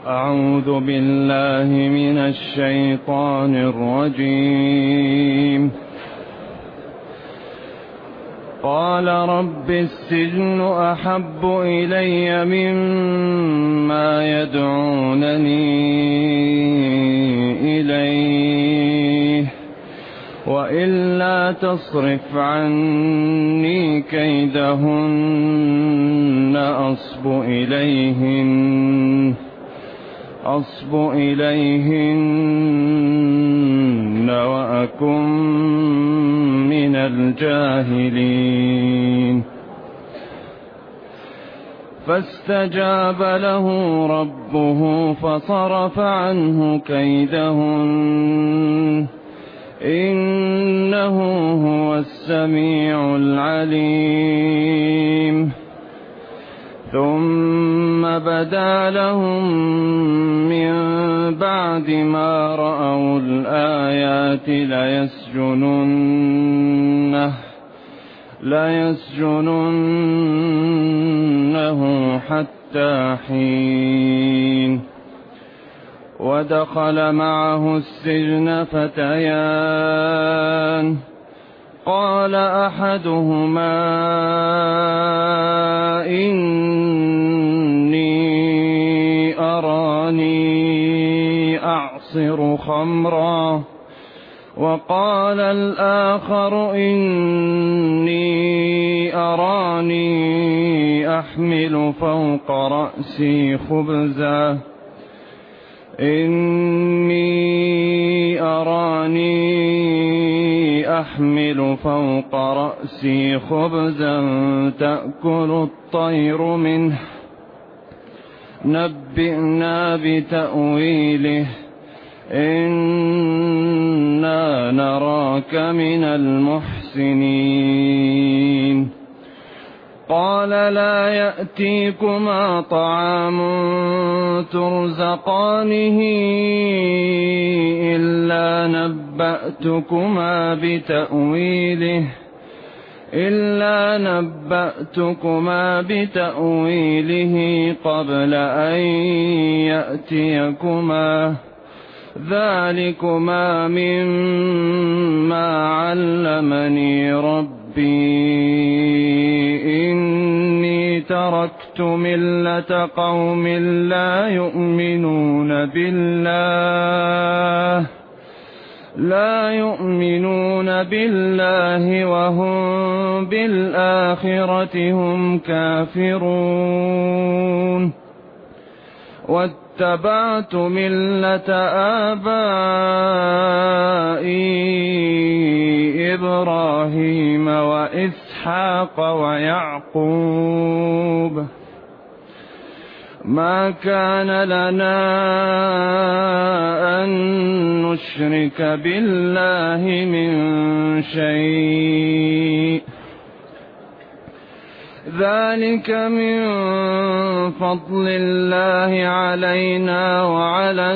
أعوذ بالله من الشيطان الرجيم. قال رب السجن أحب إلي مما يدعونني إليه وإلا تصرف عني كيدهن أصب إليهن وأكن من الجاهلين. فاستجاب له ربه فصرف عنه كيدهن إنه هو السميع العليم. ثم بدا لهم من بعد ما رأوا الآيات ليسجننه حتى حين. ودخل معه السجن فتيان قال أحدهما إني أراني أعصر خمرا وقال الآخر إني أراني أحمل فوق رأسي خبزا تأكل الطير منه نبئنا بتأويله إنا نراك من المحسنين. قال لا يأتيكما طعام ترزقانه إلا نبأتكما بتأويله قبل أن يأتيكما ذلكما مما علمني ربي إني تركت ملة قوم لا يؤمنون بالله وهم بالآخرة هم كافرون. واتبعت ملة آبائي إبراهيم وإسحاق ويعقوب ما كان لنا أن نشرك بالله من شيء ذلك من فضل الله علينا وعلى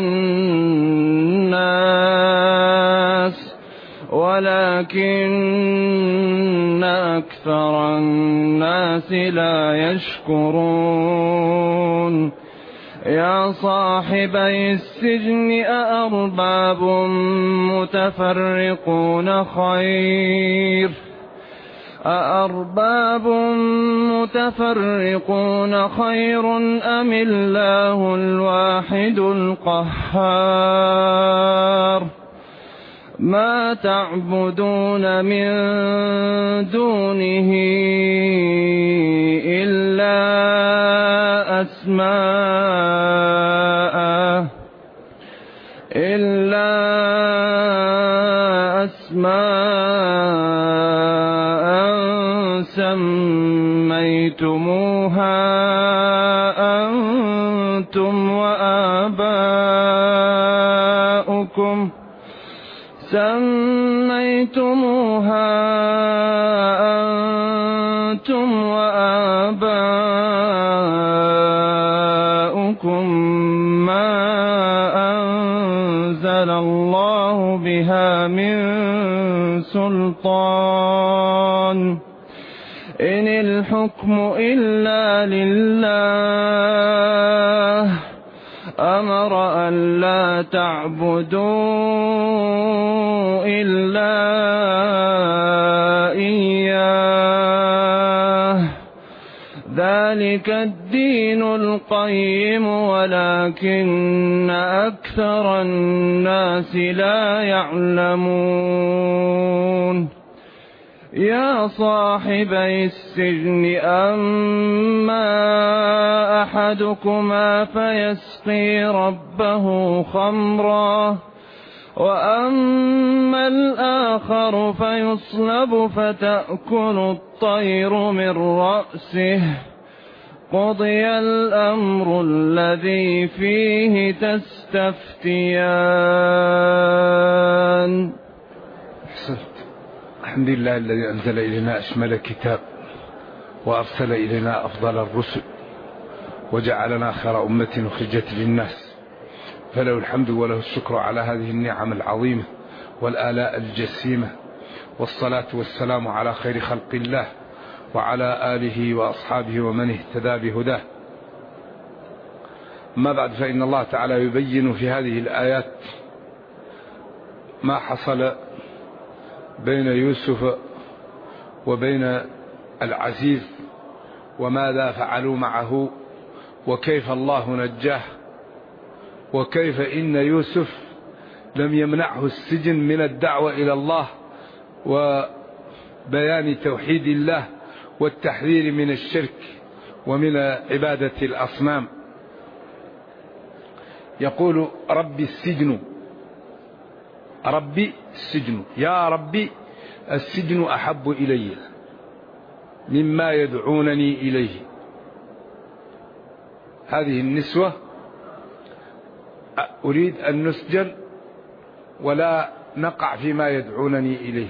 الناس ولكن أكثر الناس لا يشكرون. يا صاحبي السجن أأرباب متفرقون خير أم الله الواحد القهار. ما تعبدون من دونه إلا أسماء سميتموها أنتم وآباؤكم ما أنزل الله بها من سلطان إن الحكم إلا لله أمر ألا تعبدوا إلا إياه ذلك الدين القيم ولكن أكثر الناس لا يعلمون يا صاحبي السجن أما أحدكما فيسقي ربه خمرا وأما الآخر فيصلب فتأكل الطير من رأسه قضي الأمر الذي فيه تستفتيان. الحمد لله الذي أنزل إلينا أشمل كتاب وأرسل إلينا أفضل الرسل وجعلنا خير أمة أخرجت للناس، فله الحمد وله الشكر على هذه النعم العظيمة والآلاء الجسيمة، والصلاة والسلام على خير خلق الله وعلى آله وأصحابه ومن اهتدى بهداه. ما بعد، فإن الله تعالى يبين في هذه الآيات ما حصل بين يوسف وبين العزيز وماذا فعلوا معه وكيف الله نجاه، وكيف إن يوسف لم يمنعه السجن من الدعوة إلى الله وبيان توحيد الله والتحذير من الشرك ومن عبادة الأصنام. يقول ربي السجن، ربي السجن، يا ربي السجن أحب إلي مما يدعونني إليه. هذه النسوة أريد أن نسجن ولا نقع فيما يدعونني إليه،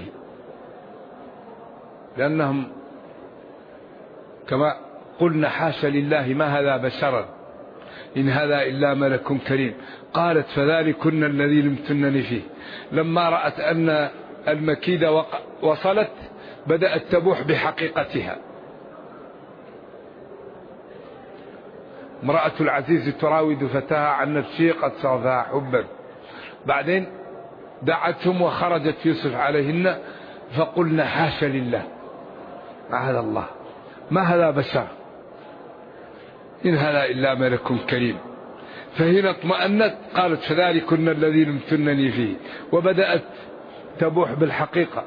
لأنهم كما قلنا حاشا لله ما هذا بشرا إن هذا إلا ملك كريم. قالت فذلكن الذي لمتنني فيه. لما رأت أن المكيدة وصلت بدأت تبوح بحقيقتها. امرأة العزيز تراود فتاها عن نفسه قد صرفها حبا. بعدين دعتهم وخرجت يوسف عليهن فقلنا حاشا لله معاذ الله ما هذا بشر إن هذا إلا ملك كريم. فهنا اطمأنت قالت فذلكن الذي لمتنني فيه، وبدأت تبوح بالحقيقة.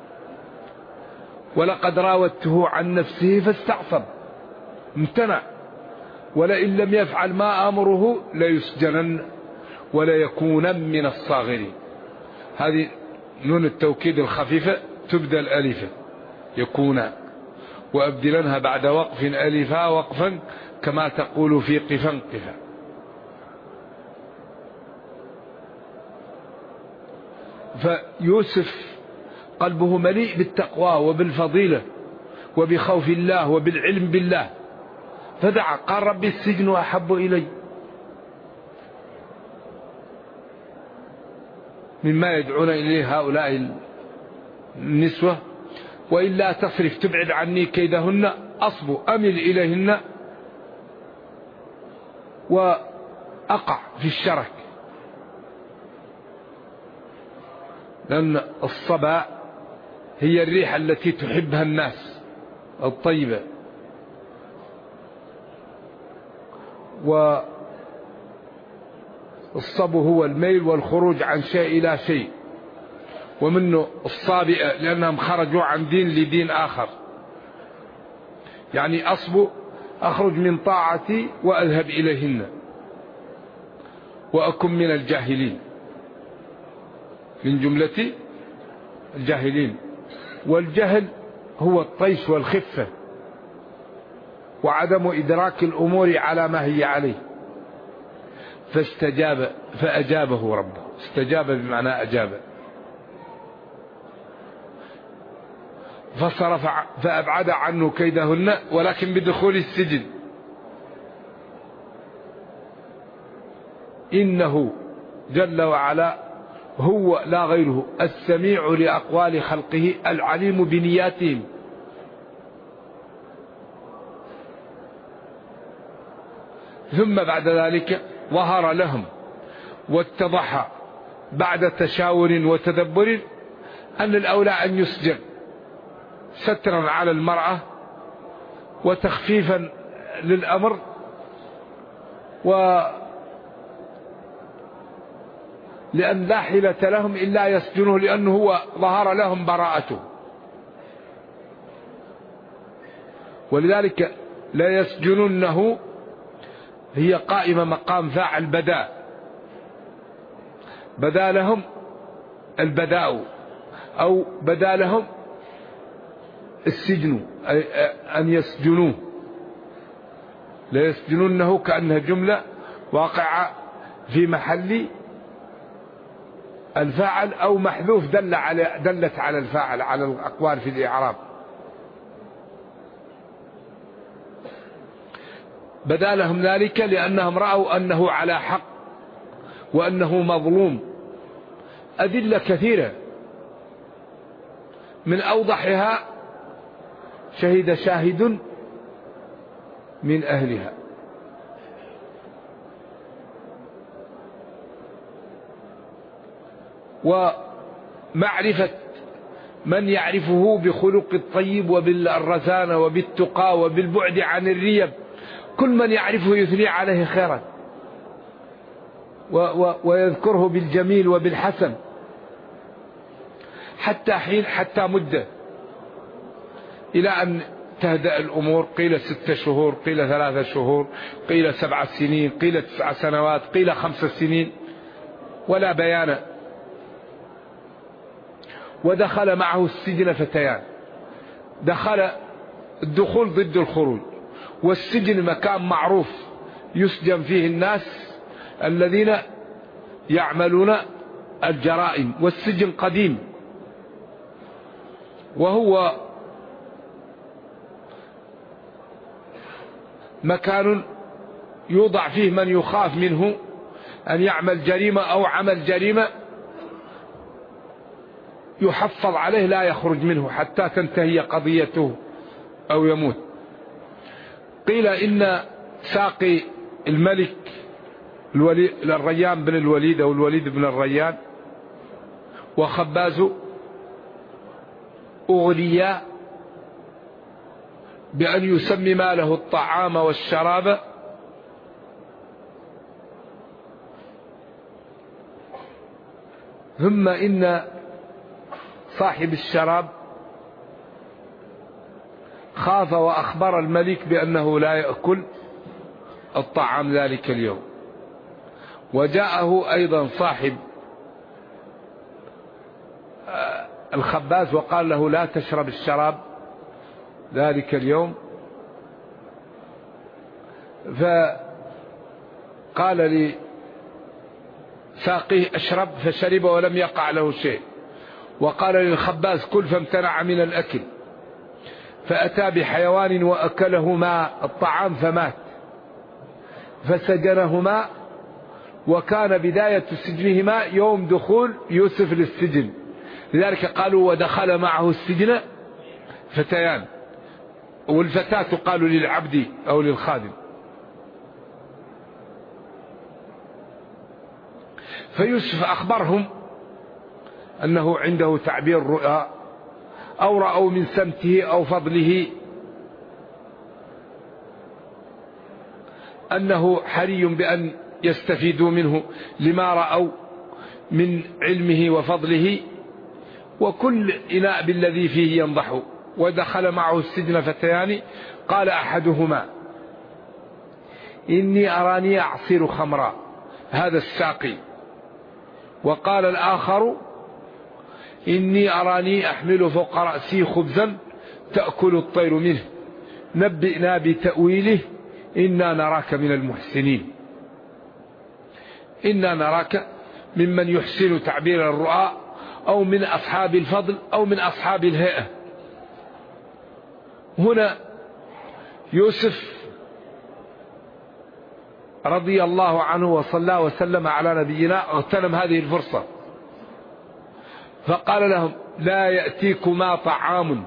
ولقد راودته عن نفسه فاستعصم، امتنع، ولئن لم يفعل ما أمره ليسجنن وليكونن من الصاغرين. هذه نون التوكيد الخفيفة تبدل ألفا يكون، وأبدلنها بعد وقف ألفا وقفا كما تقول في قفا قفا. فيوسف قلبه مليء بالتقوى وبالفضيلة وبخوف الله وبالعلم بالله، فدعا قال ربي السجن أحب إلي مما يدعون إليه هؤلاء النسوة، وإلا تصرف تبعد عني كيدهن أصب أمل إليهن وأقع في الشرك. لأن الصبا هي الريح التي تحبها الناس الطيبة، والصب هو الميل والخروج عن شيء إلى شيء، ومنه الصابئة لأنهم خرجوا عن دين لدين آخر. يعني أصب أخرج من طاعتي وأذهب إليهن وأكن من الجاهلين، من جملة الجاهلين. والجهل هو الطيش والخفة وعدم إدراك الأمور على ما هي عليه. فأجابه ربه، استجاب بمعنى أجاب. فصرف فأبعد عنه كيدهن، ولكن بدخول السجن. إنه جل وعلا هو لا غيره السميع لأقوال خلقه العليم بنياتهم. ثم بعد ذلك ظهر لهم واتضح بعد تشاور وتدبر أن الأولى أن يسجن سترا على المرأة وتخفيفا للأمر، لأن لا حيلة لهم إلا يسجنه لأنه هو ظهر لهم براءته. ولذلك لا يسجننه هي قائمة مقام فاعل بدا لهم البداء أو بدا لهم السجن أن يسجنوه. لا يسجننه كأنها جملة واقعة في محل الفاعل أو محذوف دلت على الفاعل على الأقوال في الإعراب. بدا لهم ذلك لأنهم رأوا أنه على حق وأنه مظلوم. أدلة كثيرة من أوضحها شهد شاهد من أهلها. ومعرفة من يعرفه بخلق الطيب وبالرزانة وبالتقى وبالبعد عن الريب، كل من يعرفه يثني عليه خيرا ويذكره بالجميل وبالحسن حتى مدة إلى أن تهدأ الأمور. قيل 6 شهور، قيل 3 شهور، قيل 7 سنين، قيل 9 سنوات، قيل 5 سنين، ولا بيان. ودخل معه السجن فتيان. دخل الدخول ضد الخروج، والسجن مكان معروف يسجن فيه الناس الذين يعملون الجرائم، والسجن قديم وهو مكان يوضع فيه من يخاف منه أن يعمل جريمة أو عمل جريمة يحفظ عليه لا يخرج منه حتى تنتهي قضيته أو يموت. قيل إن ساقي الملك الريان بن الوليد أو الوليد بن الريان وخباز أغنيا بأن يسمي له الطعام والشراب، ثم إن صاحب الشراب خاف وأخبر الملك بأنه لا يأكل الطعام ذلك اليوم. وجاءه أيضا صاحب الخباز وقال له لا تشرب الشراب ذلك اليوم، فقال لساقيه اشرب فشرب ولم يقع له شيء، وقال للخباز كل فامتنع من الأكل، فأتى بحيوان وأكلهما الطعام فمات، فسجنهما، وكان بداية سجنهما يوم دخول يوسف للسجن، لذلك قالوا ودخل معه السجن فتيان، والفتاة تقال للعبد أو للخادم. فيوسف أخبرهم أنه عنده تعبير رؤيا، أو رأوا من سمته أو فضله أنه حري بأن يستفيدوا منه لما رأوا من علمه وفضله، وكل إناء بالذي فيه ينضح. ودخل معه السجن فتيان، قال أحدهما إني أراني أعصر خمرا، هذا الساقي، وقال الآخر إني أراني أحمل فوق رأسي خبزا تأكل الطير منه، نبئنا بتأويله إنا نراك من المحسنين. إنا نراك ممن يحسن تعبير الرؤى، أو من أصحاب الفضل، أو من أصحاب الهيئة. هنا يوسف رضي الله عنه وصلى وسلم على نبينا اغتنم هذه الفرصة، فقال لهم لا يأتيكما طعام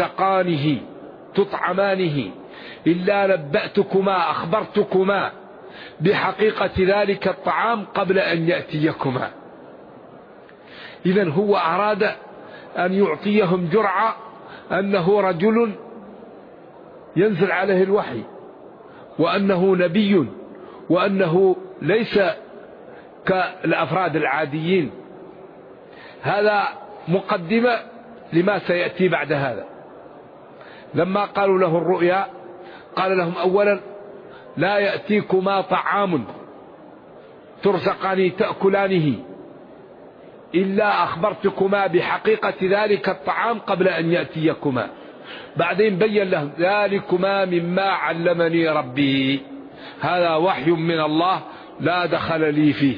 ترزقانه تطعمانه إلا نبأتكما أخبرتكما بحقيقة ذلك الطعام قبل أن يأتيكما. إذن هو أراد أن يعطيهم جرعة أنه رجل ينزل عليه الوحي، وأنه نبي، وأنه ليس كالأفراد العاديين. هذا مقدمة لما سيأتي بعد هذا. لما قالوا له الرؤيا قال لهم أولا: لا يأتيكما طعام ترزقان تأكلانه إلا أخبرتكما بحقيقة ذلك الطعام قبل أن يأتيكما. بعدين بين لهم: ذلكما مما علمني ربي، هذا وحي من الله لا دخل لي فيه.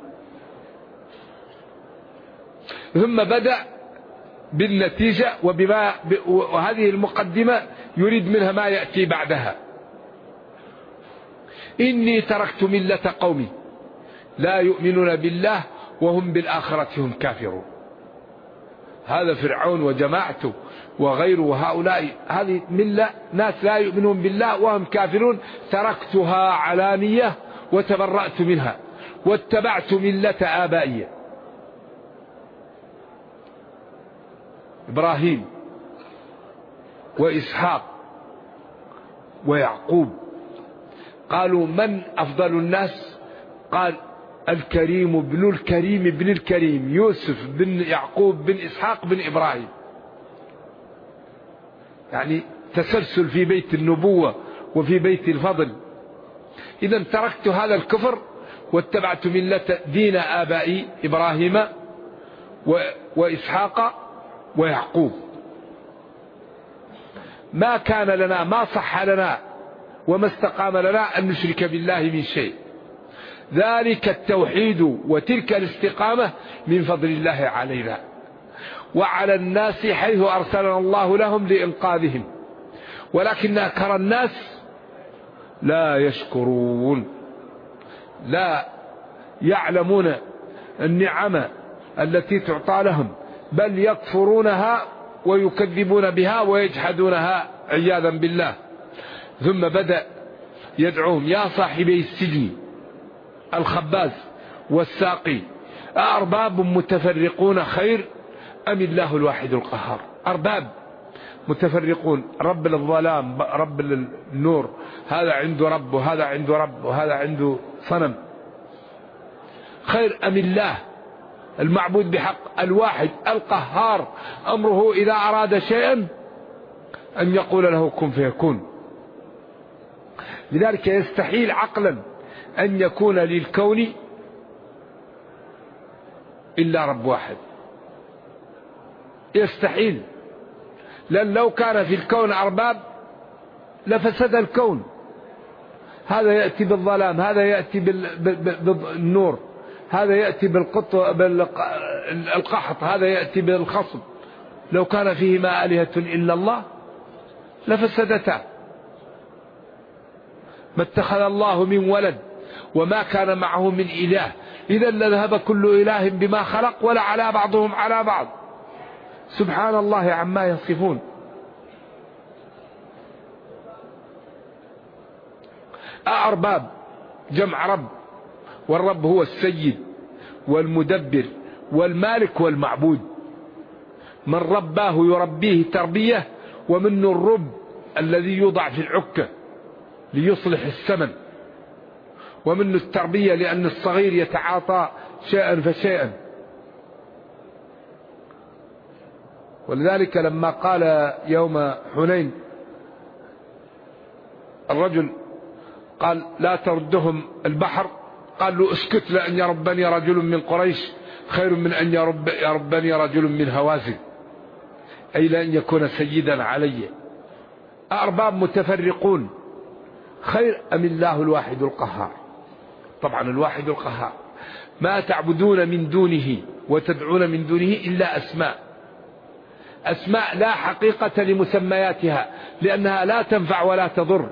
ثم بدأ بالنتيجة وهذه المقدمة يريد منها ما يأتي بعدها. إني تركت ملة قومي لا يؤمنون بالله وهم بالآخرة هم كافرون. هذا فرعون وجماعته وغيره، هؤلاء هذه ملة ناس لا يؤمنون بالله وهم كافرون. تركتها علانية وتبرأت منها واتبعت ملة آبائي إبراهيم وإسحاق ويعقوب. قالوا: من أفضل الناس؟ قال: الكريم ابن الكريم ابن الكريم، يوسف بن يعقوب بن إسحاق بن إبراهيم. يعني تسلسل في بيت النبوة وفي بيت الفضل. إذا تركت هذا الكفر واتبعت ملة دين آبائي إبراهيم وإسحاق ويعقوب. ما كان لنا، ما صح لنا وما استقام لنا أن نشرك بالله من شيء. ذلك التوحيد وتلك الاستقامة من فضل الله علينا وعلى الناس حيث أرسلنا الله لهم لإنقاذهم، ولكن أكثر الناس لا يشكرون، لا يعلمون النعم التي تعطى لهم، بل يكفرونها ويكذبون بها ويجحدونها عياذا بالله. ثم بدأ يدعوهم: يا صاحبي السجن الخباز والساقي أأرباب متفرقون خير أم الله الواحد القهار؟ أرباب متفرقون، رب للظلام، رب للنور، هذا عنده رب وهذا عنده رب وهذا عنده صنم، خير أم الله المعبود بحق الواحد القهار؟ أمره إذا أراد شيئا أن يقول له كن فيكون. لذلك يستحيل عقلا أن يكون للكون إلا رب واحد، يستحيل. لأن لو كان في الكون أرباب لفسد الكون. هذا يأتي بالظلام، هذا يأتي بالنور، هذا يأتي بالقحط، هذا يأتي بالخصب. لو كان فيهما آلهة إلا الله لفسدتا. ما اتخذ الله من ولد وما كان معه من إله، إذا لذهب كل إله بما خلق ولا على بعضهم على بعض. سبحان الله عما يصفون. أرباب جمع رب، والرب هو السيد والمدبر والمالك والمعبود. من رباه يربيه تربية، ومنه الرب الذي يوضع في العكة ليصلح السمن، ومنه التربية لأن الصغير يتعاطى شيئا فشيئا. ولذلك لما قال يوم حنين الرجل قال: لا تردهم البحر، قال له: اسكت، لأن يربني رجل من قريش خير من أن يربني رجل من هوازن، أي لأن يكون سيدا علي. أرباب متفرقون خير أم الله الواحد القهار؟ طبعا الواحد القهار. ما تعبدون من دونه وتدعون من دونه إلا أسماء لا حقيقة لمسمياتها، لأنها لا تنفع ولا تضر.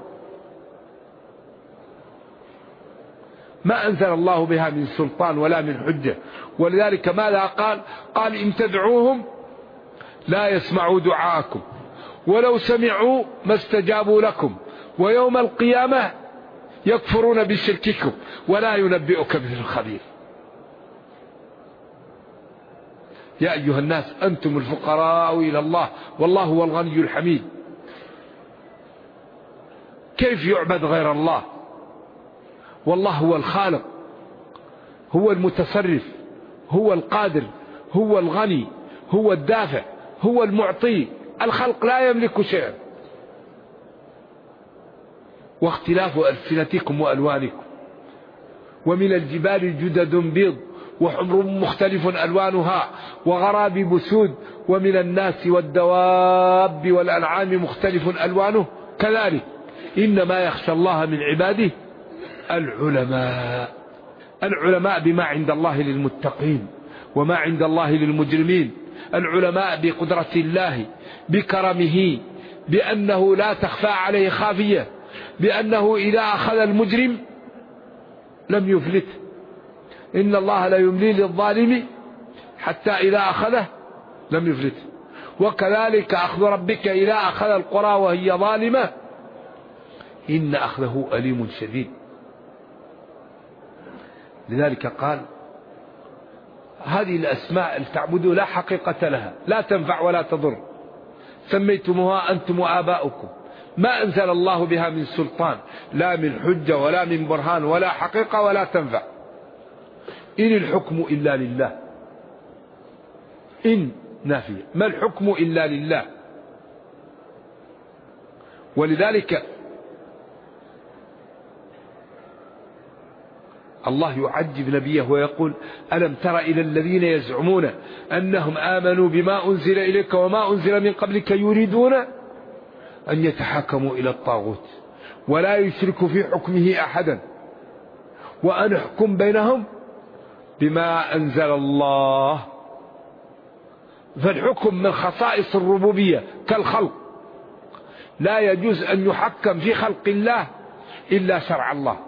ما أنزل الله بها من سلطان ولا من حجة. ولذلك ماذا قال؟ قال: إن تدعوهم لا يسمعوا دعاءكم ولو سمعوا ما استجابوا لكم، ويوم القيامة يكفرون بشرككم ولا ينبئك مثل الخبير. يا أيها الناس أنتم الفقراء إلى الله والله هو الغني الحميد. كيف يعبد غير الله؟ والله هو الخالق، هو المتصرف، هو القادر، هو الغني، هو الدافع، هو المعطي. الخلق لا يملك شيئا. واختلاف ألسنتكم وألوانكم، ومن الجبال جدد بيض وحمر مختلف ألوانها وغرابيب سود ومن الناس والدواب والأنعام مختلف ألوانه كذلك إنما يخشى الله من عباده العلماء. العلماء بما عند الله للمتقين وما عند الله للمجرمين. العلماء بقدرة الله، بكرمه، بأنه لا تخفى عليه خافية، بأنه إذا أخذ المجرم لم يفلت. إن الله لا يملي للظالم حتى إذا أخذه لم يفلت. وكذلك أخذ ربك إذا أخذ القرى وهي ظالمة إن أخذه أليم شديد. لذلك قال هذه الأسماء تعبدوا لا حقيقة لها، لا تنفع ولا تضر، سميتموها أنتم وآباؤكم ما أنزل الله بها من سلطان، لا من حجة ولا من برهان ولا حقيقة ولا تنفع. إن الحكم إلا لله. إن نافية، ما الحكم إلا لله. ولذلك الله يعجب نبيه ويقول ألم تر إلى الذين يزعمون أنهم آمنوا بما أنزل إليك وما أنزل من قبلك يريدون أن يتحاكموا إلى الطاغوت ولا يشركوا في حكمه أحدا وأن يحكم بينهم بما أنزل الله. فالحكم من خصائص الربوبية كالخلق، لا يجوز أن يحكم في خلق الله إلا شرع الله.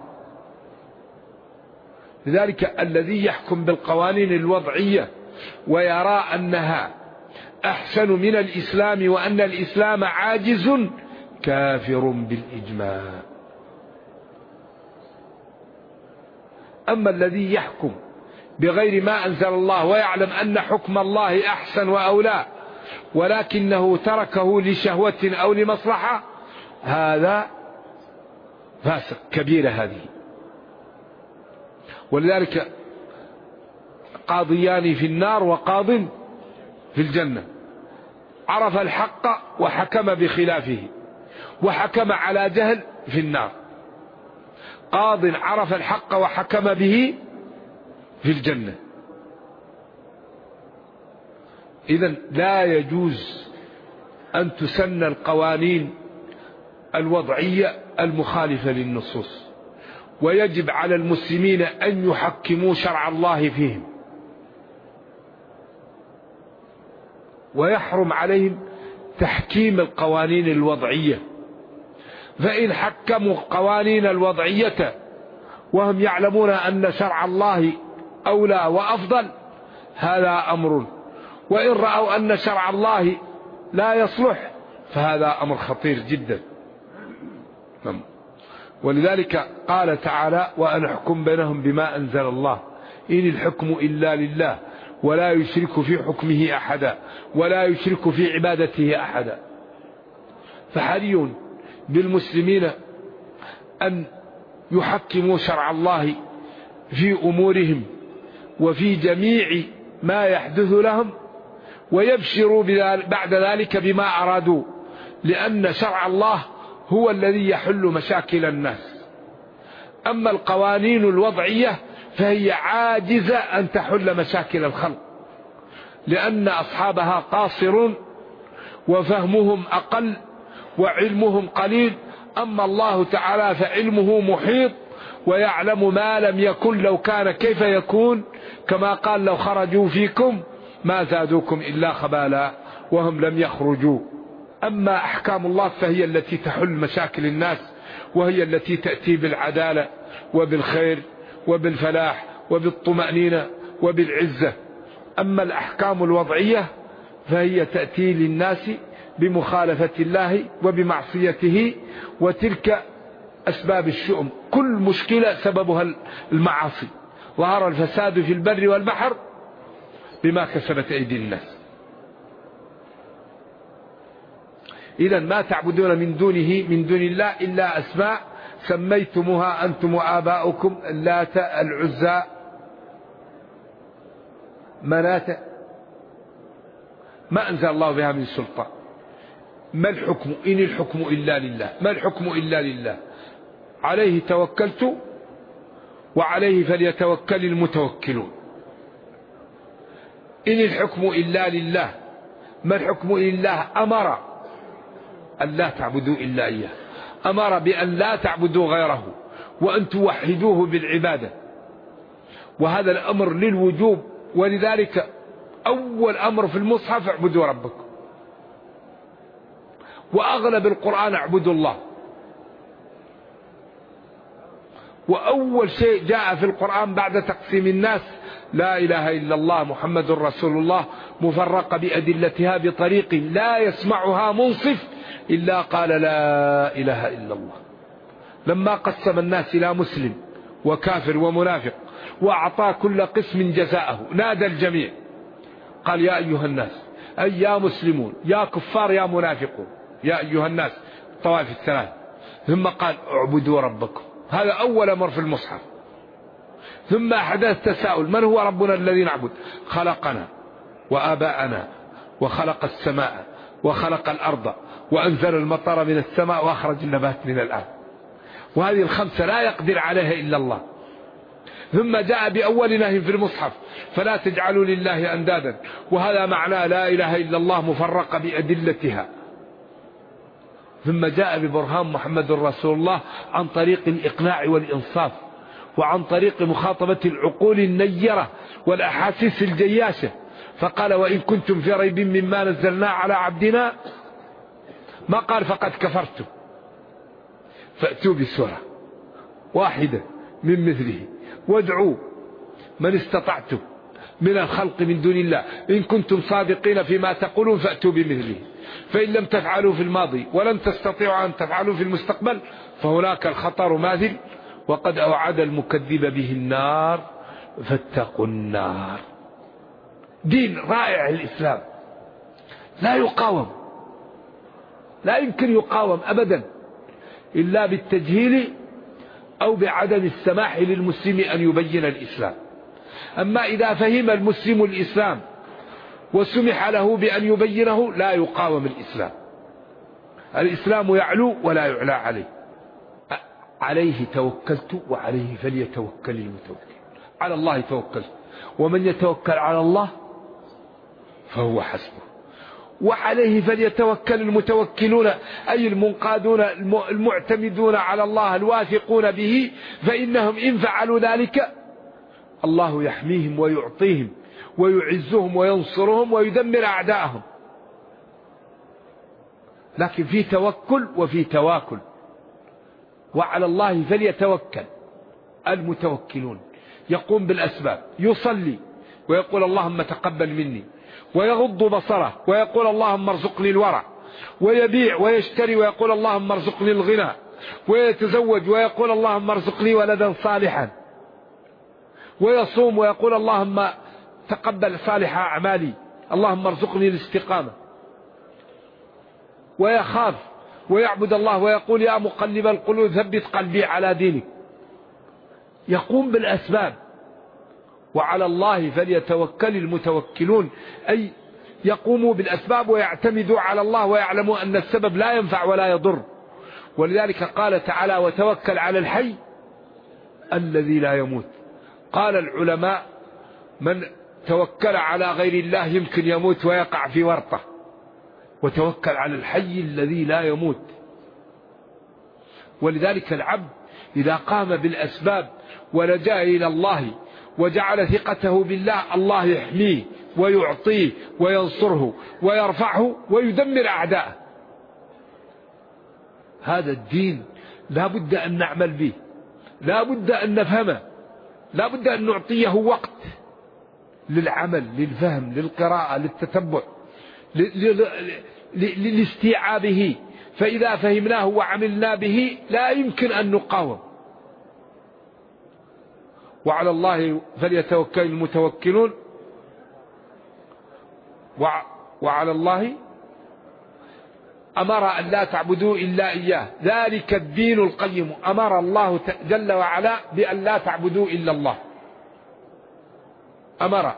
لذلك الذي يحكم بالقوانين الوضعية ويرى أنها أحسن من الإسلام وأن الإسلام عاجز كافر بالإجماع. أما الذي يحكم بغير ما أنزل الله ويعلم أن حكم الله أحسن وأولى ولكنه تركه لشهوة أو لمصلحة هذا فاسق كبيرة هذه. ولذلك قاضيان في النار وقاض في الجنة، عرف الحق وحكم بخلافه وحكم على جهل في النار. قاض عرف الحق وحكم به في الجنة. إذن لا يجوز أن تسن القوانين الوضعية المخالفة للنصوص، ويجب على المسلمين أن يحكموا شرع الله فيهم، ويحرم عليهم تحكيم القوانين الوضعية. فإن حكموا القوانين الوضعية وهم يعلمون أن شرع الله أولى وأفضل هذا أمر، وإن رأوا أن شرع الله لا يصلح فهذا أمر خطير جدا. ولذلك قال تعالى وأن أحكم بينهم بما أنزل الله إن الحكم إلا لله ولا يشرك في حكمه أحدا ولا يشرك في عبادته أحدا. فحري بالمسلمين أن يحكموا شرع الله في أمورهم وفي جميع ما يحدث لهم، ويبشروا بعد ذلك بما أرادوا، لأن شرع الله هو الذي يحل مشاكل الناس. أما القوانين الوضعية فهي عاجزة أن تحل مشاكل الخلق، لأن أصحابها قاصرون وفهمهم أقل وعلمهم قليل. أما الله تعالى فعلمه محيط ويعلم ما لم يكن لو كان كيف يكون، كما قال لو خرجوا فيكم ما زادوكم إلا خبالا وهم لم يخرجوا. أما أحكام الله فهي التي تحل مشاكل الناس، وهي التي تأتي بالعدالة وبالخير وبالفلاح وبالطمأنينة وبالعزة. أما الأحكام الوضعية فهي تأتي للناس بمخالفة الله وبمعصيته، وتلك أسباب الشؤم، كل مشكلة سببها المعاصي. ظهر الفساد في البر والبحر بما كسبت أيدي الناس. إذن ما تعبدون من دون الله إلا أسماء سميتموها أنتم وآباؤكم، اللات، العزى، مناة، ما أنزل الله بها من سلطان. ما الحكم؟ إن الحكم إلا لله. ما الحكم إلا لله؟ عليه توكلت وعليه فليتوكل المتوكلون. إن الحكم إلا لله. ما الحكم إلا؟ أمر أن لا تعبدوا إلا إياه، أمر بأن لا تعبدوا غيره وأن توحدوه بالعبادة، وهذا الأمر للوجوب. ولذلك أول أمر في المصحف اعبدوا ربكم، وأغلب القرآن اعبدوا الله. وأول شيء جاء في القرآن بعد تقسيم الناس لا إله إلا الله محمد رسول الله، مفرقة بأدلتها بطريق لا يسمعها منصف إلا قال لا إله إلا الله. لما قسم الناس إلى مسلم وكافر ومنافق وأعطى كل قسم جزاءه، نادى الجميع قال يا أيها الناس، أي يا مسلمون يا كفار يا منافقون، يا أيها الناس، الطوائف الثلاث. ثم قال اعبدوا ربكم، هذا أول أمر في المصحف. ثم حدث تساؤل، من هو ربنا الذي نعبد؟ خلقنا وآباءنا وخلق السماء وخلق الأرض وأنزل المطر من السماء وأخرج النبات من الأرض، وهذه الخمسة لا يقدر عليها إلا الله. ثم جاء بأول نهي في المصحف فلا تجعلوا لله أندادا، وهذا معناه لا إله إلا الله مفرقة بأدلتها. ثم جاء ببرهان محمد رسول الله عن طريق الإقناع والإنصاف، وعن طريق مخاطبة العقول النيرة والأحاسيس الجياشة، فقال وإن كنتم في ريب مما نزلنا على عبدنا، ما قال فقد كفرتم، فأتوا بسورة واحدة من مثله وادعوا من استطعتم من الخلق من دون الله إن كنتم صادقين فيما تقولون فأتوا بمثله، فإن لم تفعلوا في الماضي ولن تستطيعوا أن تفعلوا في المستقبل فهناك الخطر ماثل، وقد أوعد المكذب به النار فاتقوا النار. دين رائع الإسلام، لا يقاوم، لا يمكن يقاوم أبدا إلا بالتجهيل أو بعدم السماح للمسلم أن يبين الإسلام. أما إذا فهم المسلم الإسلام وسمح له بأن يبينه لا يقاوم الإسلام. الإسلام يعلو ولا يعلى عليه. عليه توكلت وعليه فليتوكل المتوكل. على الله توكلت، ومن يتوكل على الله فهو حسبه. وعليه فليتوكل المتوكلون، أي المنقادون المعتمدون على الله الواثقون به، فإنهم إن فعلوا ذلك الله يحميهم ويعطيهم ويعزهم وينصرهم ويدمر أعداءهم. لكن في توكل وفي تواكل. وعلى الله فليتوكل المتوكلون، يقوم بالأسباب، يصلي ويقول اللهم تقبل مني، ويغض بصره ويقول اللهم ارزقني الورع، ويبيع ويشتري ويقول اللهم ارزقني الغنى، ويتزوج ويقول اللهم ارزقني ولدا صالحا، ويصوم ويقول اللهم تقبل صالح أعمالي، اللهم ارزقني الاستقامة، ويخاف ويعبد الله ويقول يا مقلب القلوب ثبت قلبي على دينك. يقوم بالأسباب. وعلى الله فليتوكل المتوكلون، أي يقوموا بالأسباب ويعتمدوا على الله ويعلموا أن السبب لا ينفع ولا يضر. ولذلك قال تعالى وتوكل على الحي الذي لا يموت. قال العلماء من توكل على غير الله يمكن يموت ويقع في ورطة، وتوكل على الحي الذي لا يموت. ولذلك العبد إذا قام بالأسباب ولجأ إلى الله وجعل ثقته بالله، الله يحميه ويعطيه وينصره ويرفعه ويدمر أعداءه. هذا الدين لا بد أن نعمل به، لا بد أن نفهمه، لا بد أن نعطيه وقت للعمل، للفهم، للقراءة، للتتبع، لاستيعابه. فإذا فهمناه وعملنا به لا يمكن أن نقاوم. وعلى الله فليتوكل المتوكلون وعلى الله أمر أن لا تعبدوا إلا إياه ذلك الدين القيم. أمر الله جل وعلا بأن لا تعبدوا إلا الله، أمر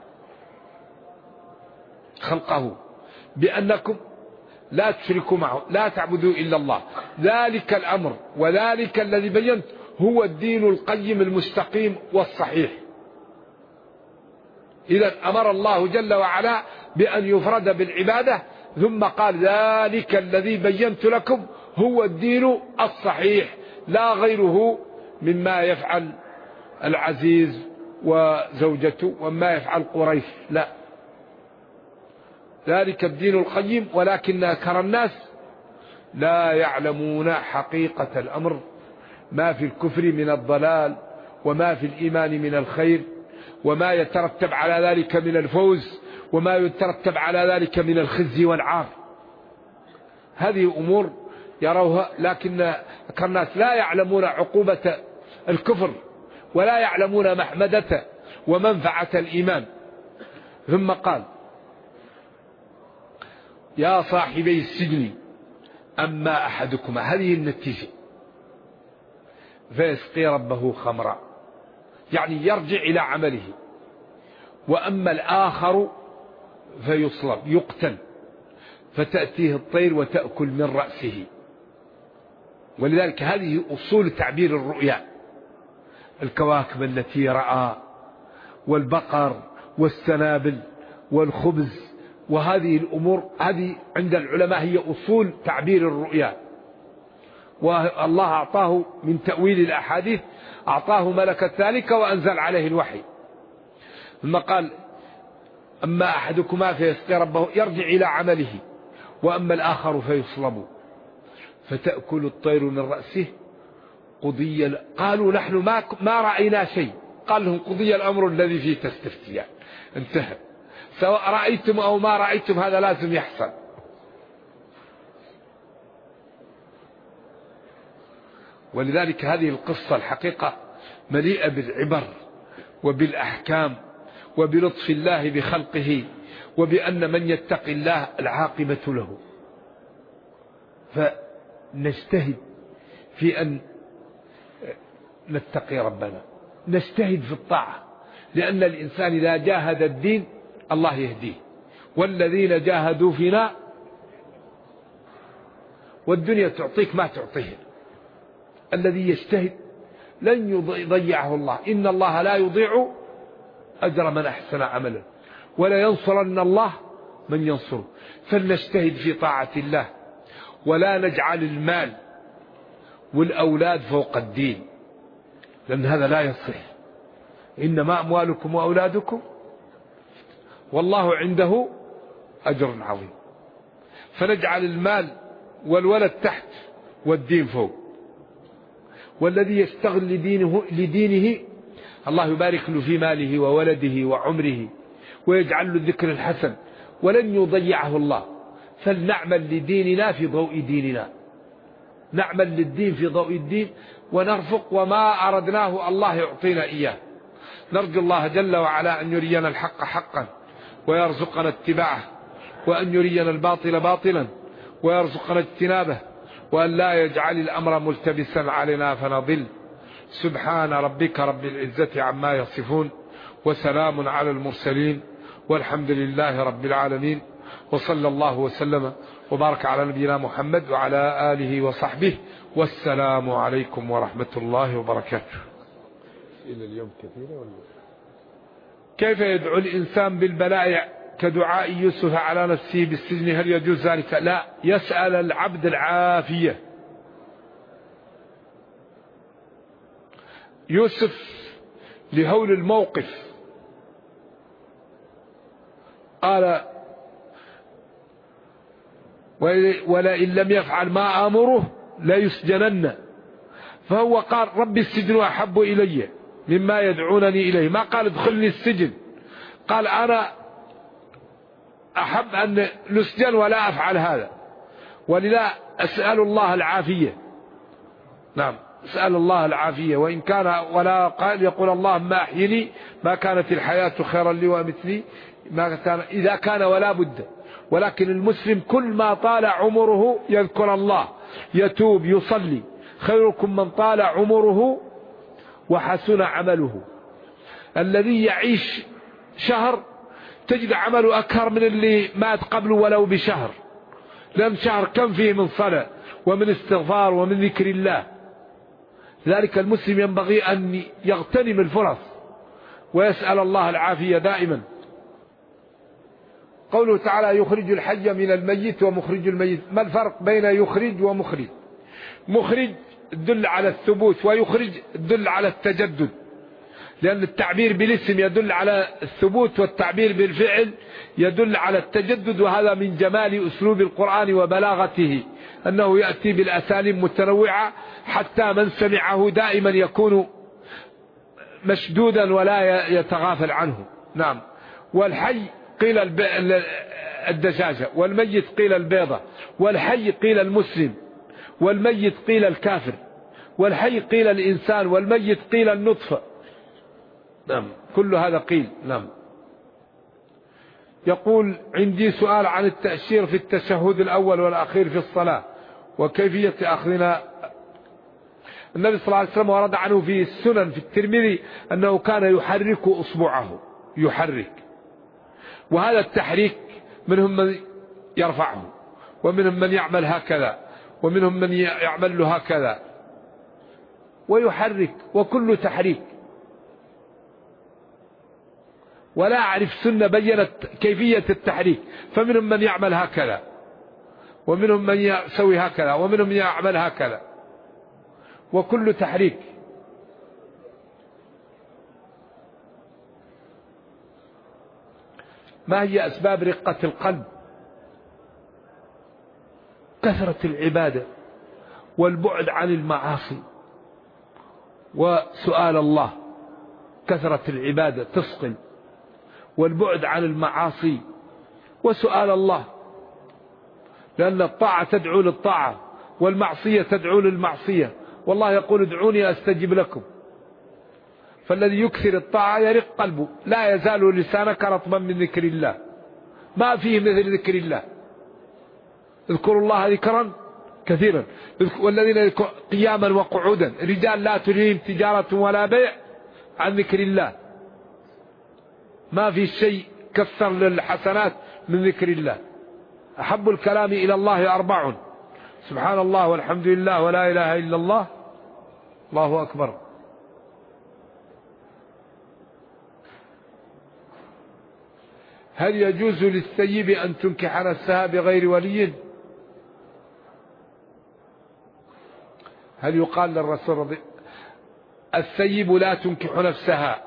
خلقه بأنكم لا تشركوا معه، لا تعبدوا إلا الله. ذلك الأمر وذلك الذي بينت هو الدين القيم المستقيم والصحيح. إذن أمر الله جل وعلا بأن يفرد بالعبادة، ثم قال ذلك الذي بينت لكم هو الدين الصحيح لا غيره مما يفعل العزيز وزوجته وما يفعل قريش، لا، ذلك الدين القيم ولكن أكثر الناس لا يعلمون حقيقة الأمر، ما في الكفر من الضلال وما في الإيمان من الخير وما يترتب على ذلك من الفوز وما يترتب على ذلك من الخزي والعار. هذه أمور يروها، لكن أكثر الناس لا يعلمون عقوبة الكفر ولا يعلمون محمدة ومنفعة الإيمان. ثم قال يا صاحبي السجن أما أحدكما، هذه النتيجة، فيسقي ربه خمرا، يعني يرجع إلى عمله، وأما الآخر فيصلب يقتل فتأتيه الطير وتأكل من رأسه. ولذلك هذه أصول تعبير الرؤيا، الكواكب التي رأى والبقر والسنابل والخبز، وهذه الأمور هذه عند العلماء هي أصول تعبير الرؤيا. والله أعطاه من تأويل الأحاديث، أعطاه ملك ذلك وأنزل عليه الوحي. ثم قال أما أحدكما فيسقي ربه، يرجع إلى عمله، وأما الآخر فيصلب فتأكل الطير من رأسه. قضي، قالوا نحن ما رأينا شيء، قال لهم قضي الأمر الذي فيه تستفتيان، انتهى، سواء رأيتم أو ما رأيتم هذا لازم يحصل. ولذلك هذه القصة الحقيقة مليئة بالعبر وبالأحكام وبلطف الله بخلقه، وبأن من يتقي الله العاقبة له. فنجتهد في أن نتقي ربنا، نجتهد في الطاعة، لأن الإنسان إذا جاهد الدين الله يهديه، والذين جاهدوا فينا، والدنيا تعطيك ما تعطيه. الذي يجتهد لن يضيعه الله، إن الله لا يضيع أجر من أحسن عملا ولا ينصرن الله من ينصره. فلنجتهد في طاعة الله، ولا نجعل المال والأولاد فوق الدين، لأن هذا لا يصح. إنما أموالكم وأولادكم والله عنده أجر عظيم. فنجعل المال والولد تحت والدين فوق. والذي يشتغل لدينه الله يبارك له في ماله وولده وعمره ويجعل له الذكر الحسن، ولن يضيعه الله. فلنعمل لديننا في ضوء ديننا، نعمل للدين في ضوء الدين، ونرفق وما أردناه الله يعطينا إياه. نرجو الله جل وعلا أن يرينا الحق حقا ويرزقنا اتباعه، وأن يرينا الباطل باطلا ويرزقنا اجتنابه، وأن لا يجعل الأمر ملتبسا علينا فنضل. سبحان ربك رب العزة عما يصفون، وسلام على المرسلين، والحمد لله رب العالمين، وصلى الله وسلم وبارك على نبينا محمد وعلى آله وصحبه، والسلام عليكم ورحمة الله وبركاته. إلى اليوم كثيرة ولا؟ كيف يدعو الإنسان بالبلاء كدعاء يوسف على نفسه بالسجن؟ هل يجوز ذلك؟ لا، يسأل العبد العافية. يوسف لهول الموقف قال ولئن لم يفعل ما آمره لا يسجنن، فهو قال رب السجن أحب إلي مما يدعونني إليه. ما قال ادخلني السجن، قال أنا أحب أن نسجن ولا أفعل هذا. ولذا أسأل الله العافية. نعم، أسأل الله العافية. وإن كان ولا قال يقول اللهم أحيني ما كانت الحياة خيرا لي وأمتني ما كان إذا كان ولا بد. ولكن المسلم كل ما طال عمره يذكر الله، يتوب، يصلي. خيركم من طال عمره وحسن عمله. الذي يعيش شهر تجد عمله أكثر من اللي مات قبله ولو بشهر، لأن شهر كم فيه من صلاة ومن استغفار ومن ذكر الله. ذلك المسلم ينبغي أن يغتنم الفرص ويسأل الله العافية دائما. قوله تعالى يخرج الحي من الميت ومخرج الميت. ما الفرق بين يخرج ومخرج؟ مخرج يدل على الثبوت، ويخرج يدل على التجدد، لأن التعبير بالاسم يدل على الثبوت والتعبير بالفعل يدل على التجدد. وهذا من جمال أسلوب القرآن وبلاغته أنه يأتي بالأساليب متنوعة حتى من سمعه دائما يكون مشدودا ولا يتغافل عنه. نعم. والحي قيل الدجاجة، والميت قيل البيضة، والحي قيل المسلم، والميت قيل الكافر، والحي قيل الإنسان، والميت قيل النطفة. نعم، كل هذا قيل. نعم. يقول عندي سؤال عن التأشير في التشهد الأول والأخير في الصلاة وكيفية أخذنا. النبي صلى الله عليه وسلم ورد عنه في السنن في الترمذي أنه كان يحرك أصبعه، يحرك. وهذا التحريك منهم من يرفعه، ومنهم من يعمل هكذا، ومنهم من يعمل له هكذا ويحرك، وكل تحريك. ولا أعرف سنة بيّنت كيفية التحريك، فمنهم من يعمل هكذا، ومنهم من يسوي هكذا، ومنهم من يعمل هكذا، وكل تحريك. ما هي أسباب رقة القلب؟ كثرة العبادة والبعد عن المعاصي وسؤال الله. كثرة العبادة تثقل، والبعد عن المعاصي وسؤال الله، لأن الطاعة تدعو للطاعة والمعصية تدعو للمعصية، والله يقول ادعوني أستجب لكم. فالذي يكثر الطاعة يرق قلبه. لا يزال لسانك رطبا من ذكر الله، ما فيه مثل ذكر الله. اذكروا الله ذكرا كثيرا. والذين قياما وقعودا، رجال لا تلهيهم تجارة ولا بيع عن ذكر الله. ما في شيء كثر للحسنات من ذكر الله. أحب الكلام إلى الله 4: سبحان الله والحمد لله ولا إله إلا الله، الله أكبر. هل يجوز للثيب أن تنكح نفسها بغير ولي؟ هل يقال للرسول الثيب لا تنكح نفسها،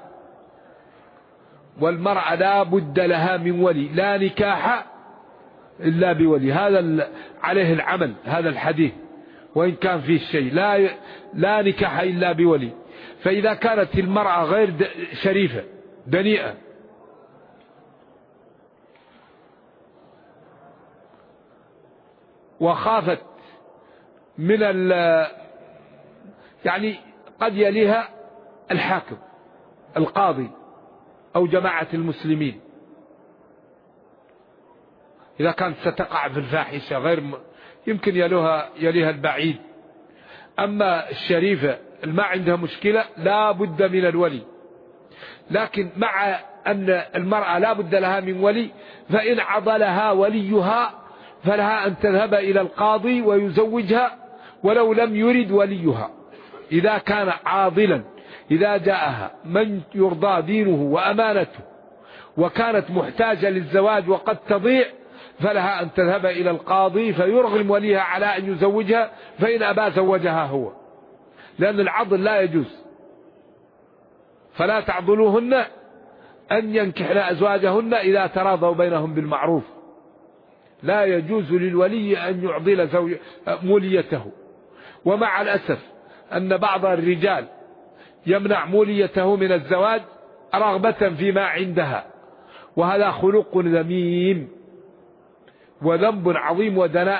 والمرأة لا بد لها من ولي، لا نكاح إلا بولي. هذا عليه العمل، هذا الحديث، وإن كان فيه شيء لا نكاح إلا بولي. فإذا كانت المرأة غير شريفة دنيئة وخافت من يعني قد يليها الحاكم القاضي أو جماعة المسلمين، إذا كانت ستقع في الفاحشة غير يمكن يليها البعيد. أما الشريفة ما عندها مشكلة لا بد من الولي. لكن مع أن المرأة لا بد لها من ولي، فإن عضلها وليها فلها أن تذهب إلى القاضي ويزوجها ولو لم يرد وليها. إذا كان عاضلا، إذا جاءها من يرضى دينه وأمانته وكانت محتاجة للزواج وقد تضيع، فلها أن تذهب إلى القاضي فيرغم وليها على أن يزوجها، فإن أبى زوجها هو، لأن العضل لا يجوز. فلا تعضلوهن أن ينكحن أزواجهن إذا تراضوا بينهم بالمعروف. لا يجوز للولي أن يعضل موليته. ومع الأسف أن بعض الرجال يمنع موليته من الزواج رغبة فيما عندها، وهذا خلق ذميم وذنب عظيم ودناءة.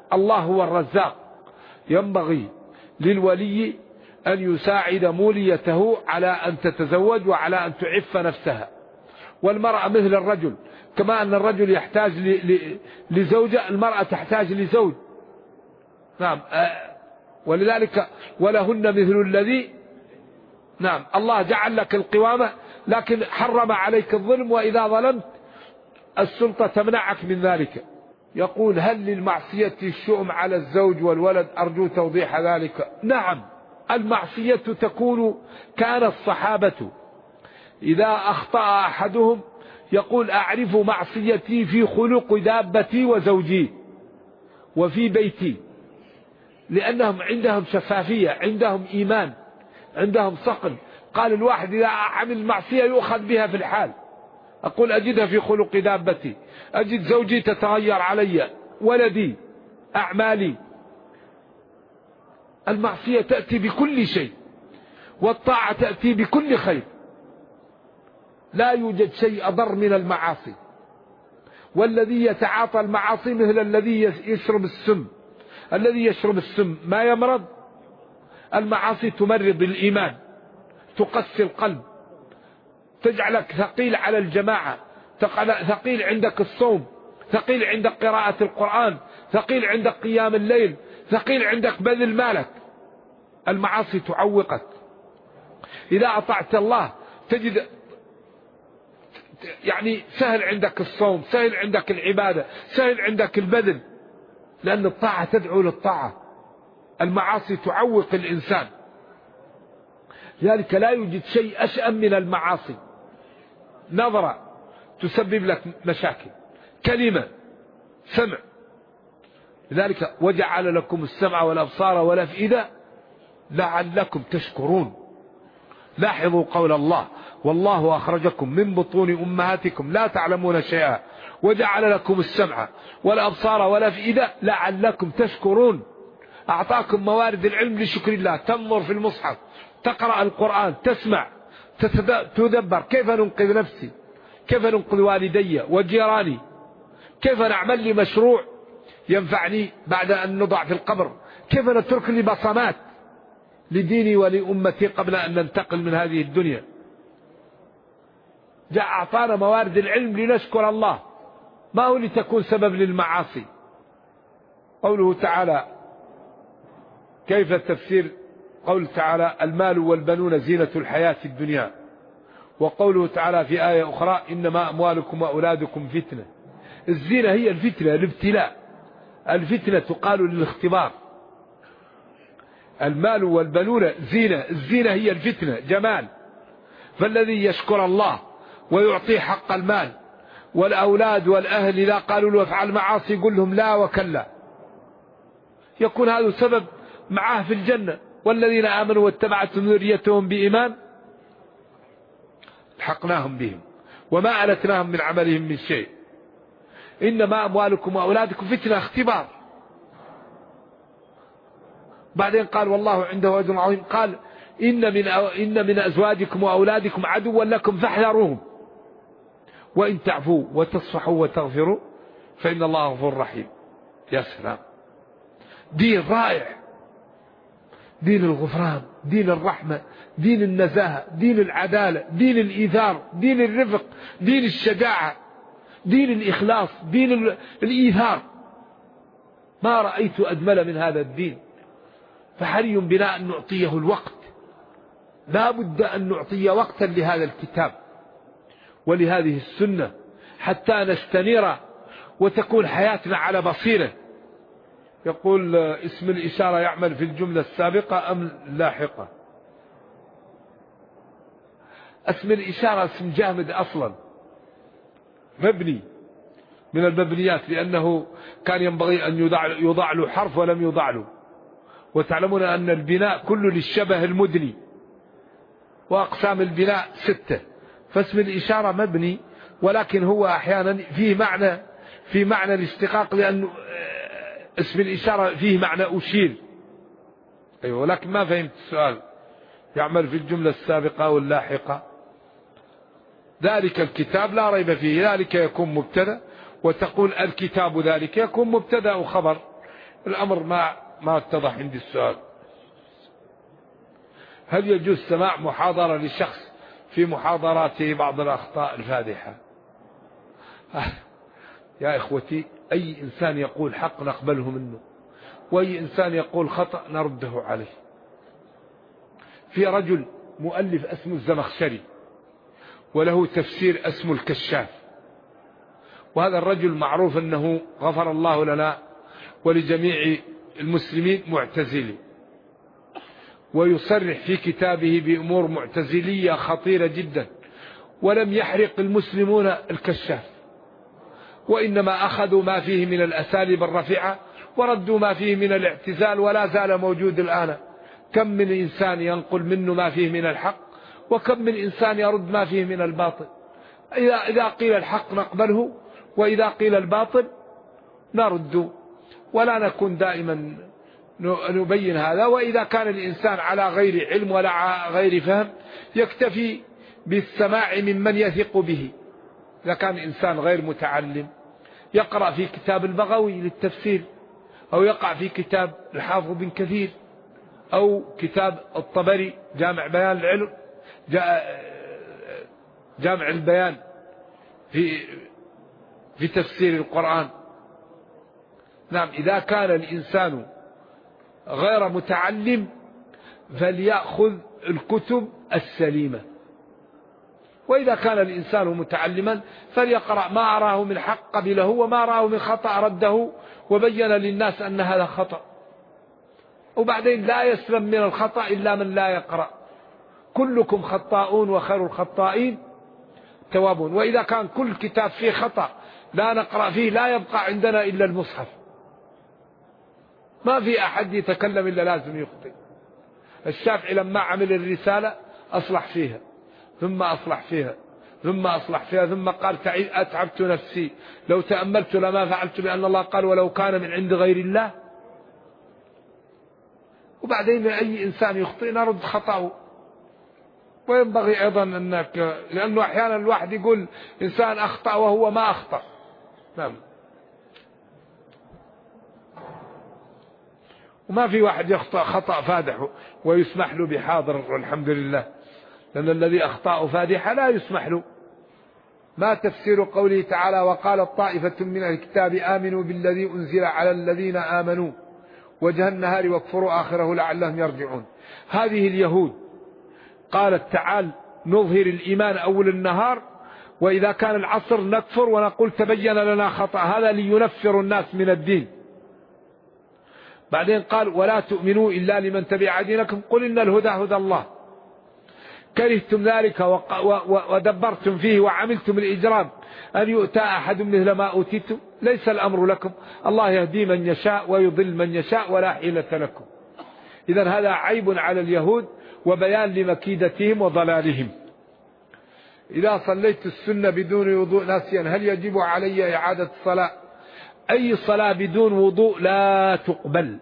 الله هو الرزاق. ينبغي للولي أن يساعد موليته على أن تتزوج وعلى أن تعف نفسها. والمرأة مثل الرجل، كما أن الرجل يحتاج لزوجة، المرأة تحتاج لزوج. نعم. ولذلك ولهن مثل الذي. نعم. الله جعل لك القوامة، لكن حرم عليك الظلم، وإذا ظلمت السلطة تمنعك من ذلك. يقول: هل للمعصية الشؤم على الزوج والولد؟ أرجو توضيح ذلك. نعم، المعصية تكون، كان الصحابة إذا أخطأ أحدهم يقول: أعرف معصيتي في خلق دابتي وزوجي وفي بيتي، لأنهم عندهم شفافية، عندهم إيمان، عندهم صقل. قال الواحد إذا عمل معصية يؤخذ بها في الحال. أقول: أجدها في خلق دابتي، أجد زوجي تتغير علي، ولدي، أعمالي. المعصية تأتي بكل شيء، والطاعة تأتي بكل خير. لا يوجد شيء أضر من المعاصي. والذي يتعاطى المعاصي مثل الذي يشرب السم. الذي يشرب السم ما يمرض. المعاصي تمرض الإيمان، تقسي القلب، تجعلك ثقيل على الجماعة، ثقيل عندك الصوم، ثقيل عندك قراءة القرآن، ثقيل عندك قيام الليل، ثقيل عندك بذل مالك. المعاصي تعوقك. إذا أطعت الله تجد يعني سهل عندك الصوم، سهل عندك العبادة، سهل عندك البذل، لأن الطاعة تدعو للطاعة. المعاصي تعوق الإنسان، لذلك لا يوجد شيء أشأم من المعاصي. نظرة تسبب لك مشاكل، كلمة، سمع. لذلك وجعل لكم السمع والأبصار والأفئدة لعلكم تشكرون. لاحظوا قول الله: والله أخرجكم من بطون أمهاتكم لا تعلمون شيئا وجعل لكم السمع والأبصار والأفئدة لعلكم تشكرون. أعطاكم موارد العلم لشكر الله. تنظر في المصحف، تقرأ القرآن، تسمع، تدبر كيف ننقذ نفسي، كيف ننقذ والدي وجيراني، كيف نعمل لي مشروع ينفعني بعد أن نضع في القبر، كيف نترك لي بصمات لديني ولأمتي قبل أن ننتقل من هذه الدنيا. جاء أعطانا موارد العلم لنشكر الله، ما هو لتكون سبب للمعاصي. قوله تعالى، كيف تفسير قول تعالى: المال والبنون زينة الحياة الدنيا، وقوله تعالى في آية أخرى: إنما أموالكم وأولادكم فتنة. الزينة هي الفتنة، الابتلاء. الفتنة تقال للاختبار. المال والبنون زينة، الزينة هي الفتنة، جمال. فالذي يشكر الله ويعطيه حق المال والأولاد والأهل إذا قالوا له افعل معاصي يقول لهم لا وكلا، يكون هذا سبب معاه في الجنة. والذين آمنوا واتبعتهم ذريتهم بإيمان الحقناهم بهم وما ألتناهم من عملهم من شيء. إنما أموالكم وأولادكم فتنة، اختبار. بعدين قال: والله عنده أجر عظيم. قال: إن من أزواجكم وأولادكم عدوا لكم فاحذروهم وإن تعفوا وتصفحوا وتغفروا فإن الله غفور رحيم. يا سلام، دين رائع، دين الغفران، دين الرحمة، دين النزاهة، دين العدالة، دين الإيثار، دين الرفق، دين الشجاعة، دين الإخلاص، دين الإيثار. ما رأيت أجمل من هذا الدين. فحري بنا أن نعطيه الوقت، لا بد أن نعطي وقتا لهذا الكتاب ولهذه السنة حتى نستنير وتكون حياتنا على بصيرة. يقول: اسم الإشارة يعمل في الجملة السابقة أم اللاحقة؟ اسم الإشارة اسم جامد أصلا، مبني من المبنيات، لأنه كان ينبغي أن يوضع له حرف ولم يوضع له. وتعلمون أن البناء كله للشبه المدني، وأقسام البناء 6. فاسم الإشارة مبني، ولكن هو أحيانا في معنى الاشتقاق، لأن اسم الإشارة فيه معنى أشير. أيوة، ولكن ما فهمت السؤال. يعمل في الجملة السابقة واللاحقة. ذلك الكتاب لا ريب فيه، ذلك يكون مبتدأ، وتقول الكتاب ذلك يكون مبتدأ وخبر. الأمر ما اتضح عندي السؤال. هل يجوز سماع محاضرة لشخص في محاضراته بعض الأخطاء الفادحة؟ يا إخوتي، أي إنسان يقول حق نقبله منه، وأي إنسان يقول خطأ نرده عليه. في رجل مؤلف اسمه الزمخشري وله تفسير اسمه الكشاف، وهذا الرجل معروف أنه غفر الله لنا ولجميع المسلمين معتزلي، ويصرح في كتابه بأمور معتزلية خطيرة جدا، ولم يحرق المسلمون الكشاف، وإنما أخذوا ما فيه من الأساليب الرفيعة وردوا ما فيه من الاعتزال، ولا زال موجود الآن. كم من إنسان ينقل منه ما فيه من الحق، وكم من إنسان يرد ما فيه من الباطل. إذا قيل الحق نقبله، وإذا قيل الباطل نرد، ولا نكون دائما نبين هذا. وإذا كان الإنسان على غير علم ولا غير فهم يكتفي بالسماع ممن يثق به. إذا كان إنسان غير متعلم يقرأ في كتاب البغوي للتفسير، أو يقع في كتاب الحافظ بن كثير، أو كتاب الطبري جامع بيان العلم، جامع البيان في تفسير القرآن. نعم، إذا كان الإنسان غير متعلم فليأخذ الكتب السليمة، وإذا كان الإنسان متعلما فليقرأ ما أراه من حق قبله، وما أراه من خطأ رده وبين للناس أن هذا خطأ. وبعدين لا يسلم من الخطأ إلا من لا يقرأ. كلكم خطاؤون وخير الخطائين توابون. وإذا كان كل كتاب فيه خطأ لا نقرأ فيه لا يبقى عندنا إلا المصحف. ما في أحد يتكلم إلا لازم يخطئ. الشافعي لما عمل الرسالة أصلح فيها، ثم أصلح فيها، ثم أصلح فيها، ثم قال أتعبت نفسي لو تأملت لما فعلت، بأن الله قال ولو كان من عند غير الله. وبعدين أي إنسان يخطئ نرد خطأه. وينبغي أيضا أنك، لأنه أحيانا الواحد يقول إنسان أخطأ وهو ما أخطأ. نعم. وما في واحد يخطأ خطأ فادح ويسمح له بحاضر والحمد لله، لأن الذي أخطأ فادحة لا يسمح له. ما تفسير قوله تعالى وقالت طائفة من الكتاب آمنوا بالذي أنزل على الذين آمنوا وجه النهار واكفروا آخره لعلهم يرجعون؟ هذه اليهود قالت تعال نظهر الإيمان أول النهار، وإذا كان العصر نكفر ونقول تبين لنا خطأ، هذا لينفر الناس من الدين. بعدين قال ولا تؤمنوا إلا لمن تبع دينكم قل إن الهدى هدى الله. كرهتم ذلك ودبرتم فيه وعملتم الإجرام أن يؤتى أحد مثل ما أوتيتم، ليس الأمر لكم، الله يهدي من يشاء ويضل من يشاء ولا حيلة لكم. إذن هذا عيب على اليهود وبيان لمكيدتهم وضلالهم. إذا صليت السنة بدون وضوء ناسيا هل يجب علي إعادة الصلاة؟ أي صلاة بدون وضوء لا تقبل.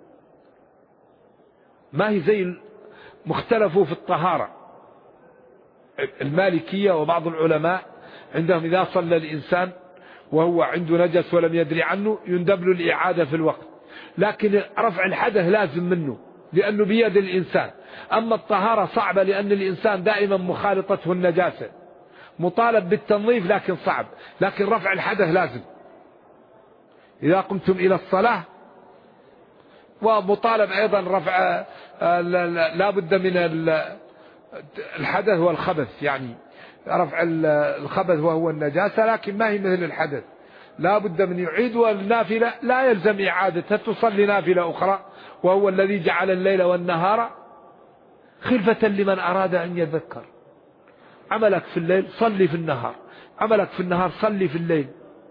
ما هي زي مختلفوا في الطهارة. المالكية وبعض العلماء عندهم إذا صلى الإنسان وهو عنده نجس ولم يدري عنه يندب له الإعادة في الوقت، لكن رفع الحدث لازم منه لأنه بيد الإنسان. أما الطهارة صعبة لأن الإنسان دائما مخالطته النجاسة، مطالب بالتنظيف لكن صعب، لكن رفع الحدث لازم. إذا قمتم إلى الصلاة ومطالب أيضا رفع لا بد من الحدث والخبث، يعني رفع الخبث وهو النجاسة، لكن ما هي مثل الحدث، لا بد من يعيد. والنافلة لا يلزم إعادتها، تصلي نافلة أخرى، وهو الذي جعل الليل والنهار خلفة لمن أراد أن يذكر. عملك في الليل صلي في النهار، عملك في النهار صلي في الليل.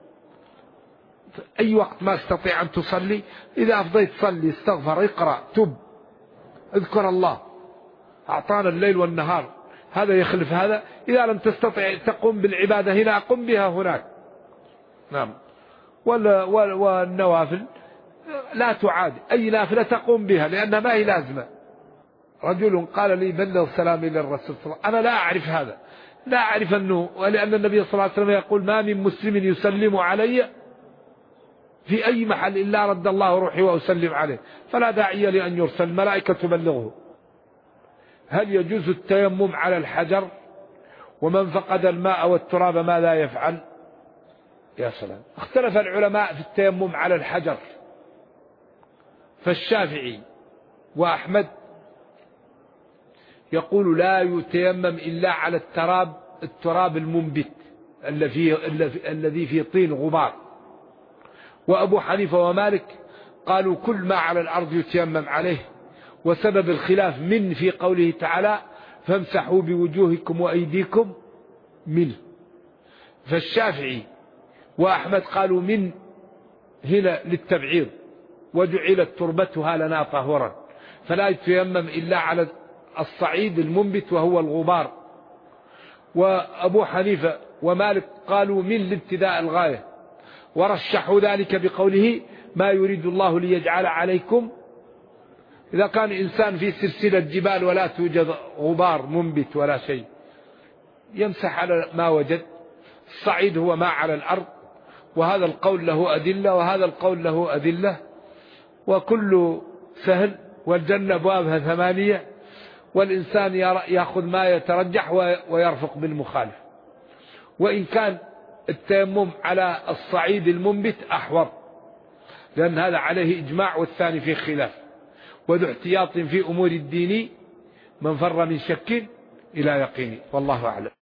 أي وقت ما استطيع أن تصلي، إذا أفضيت صلي، استغفر، اقرأ، تب، اذكر الله، أعطانا الليل والنهار، هذا يخلف هذا. إذا لم تستطع تقوم بالعبادة هنا قم بها هناك. نعم. والنوافل لا تعاد، أي نافلة تقوم بها لأنها ما هي لازمة. رجل قال لي بلغ سلامي للرسول صلى الله عليه وسلم. أنا لا أعرف هذا، لا أعرف أنه، ولأن النبي صلى الله عليه وسلم يقول ما من مسلم يسلم علي في أي محل إلا رد الله روحي وأسلم عليه، فلا داعي لأن يرسل الملائكة تبلغه. هل يجوز التيمم على الحجر؟ ومن فقد الماء والتراب ماذا يفعل؟ يا سلام. اختلف العلماء في التيمم على الحجر، فالشافعي وأحمد يقول لا يتيمم إلا على التراب المنبت الذي فيه طين غبار. وأبو حنيفة ومالك قالوا كل ما على الأرض يتيمم عليه، وسبب الخلاف من في قوله تعالى فامسحوا بوجوهكم وأيديكم منه. فالشافعي وأحمد قالوا من هنا للتبعيض، وجعلت تربتها لنا طهورا، فلا يتيمم إلا على الصعيد المنبت وهو الغبار. وأبو حنيفة ومالك قالوا من لابتداء الغاية، ورشحوا ذلك بقوله ما يريد الله ليجعل عليكم. إذا كان إنسان في سلسلة جبال ولا توجد غبار منبت ولا شيء يمسح على ما وجد. الصعيد هو ما على الأرض، وهذا القول له أدلة وهذا القول له أدلة، وكل سهل، والجنة أبوابها 8، والإنسان يأخذ ما يترجح ويرفق بالمخالف. وإن كان التيمم على الصعيد المنبت أحوط، لأن هذا عليه إجماع والثاني فيه خلاف. وذو احتياط في أمور الدين من فر من شك إلى يقين، والله أعلم.